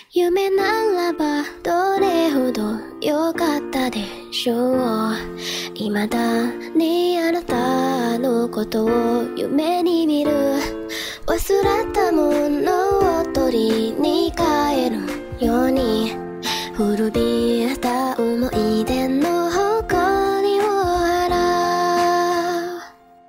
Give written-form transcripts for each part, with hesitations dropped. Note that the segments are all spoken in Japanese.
夢ならばどれほど良かったでしょう。未だにあなたのことを夢に見る。忘れたものを取りに帰るように、古びれた思い出の誇りを払う。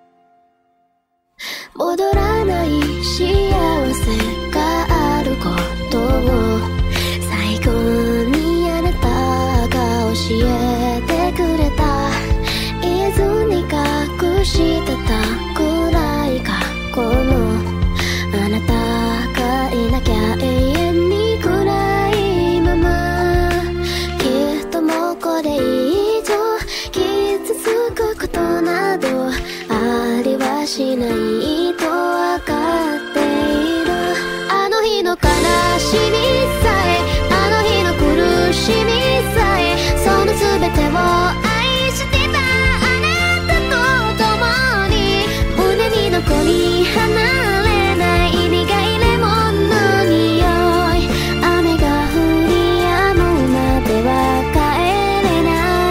戻らない幸せがあることを最後にあなたが教えてくれた。言えずに隠してた暗い過去のあなたがいなきゃ永遠に暗いまま。きっともうこれ以上傷つくことなどありはしないとわかっている。あの日の悲しみさえ、あの日の苦しみさえ、その全てを愛してたあなたと共に、胸に残り離れない苦いレモンの匂い。雨が降り止むまでは帰れない。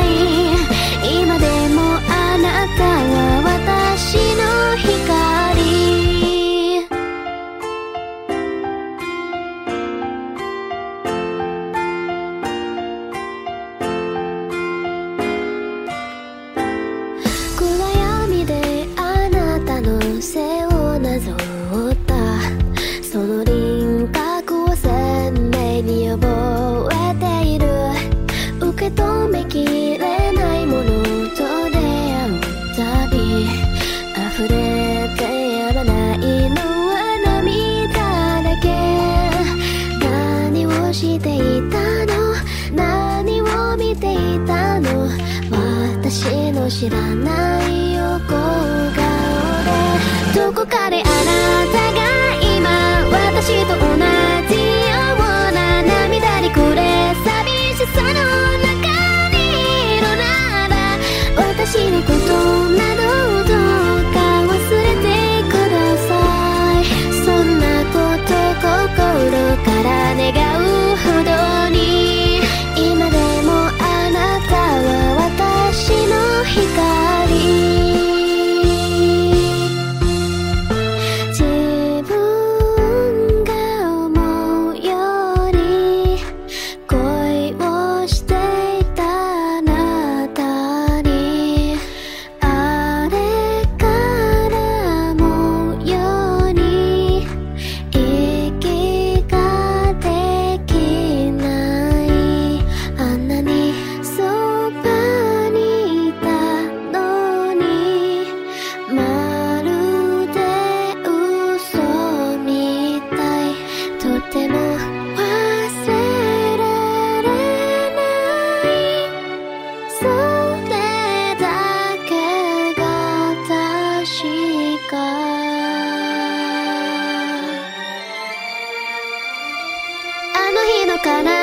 今でもあなたは私の光。暗闇であなたの背をなぞったその輪郭を鮮明に覚えている。受け止めきれないものと出会うたび、溢れてやまないのは涙だけ。何をしていたの、何を見ていたの、私の知らない横顔で。どこかであなたが今私と同じような涙に暮れ寂しさの中にいるなら、私のことなどどうか忘れてください。そんなこと心から願うほどに、今でもあなたは私の光。自分が思うより恋をしていたあなたに、あれからもうように息ができない。あんなにそばにいたのに、まるで嘘みたい。とても忘れられない。それだけが確か。あの日の悲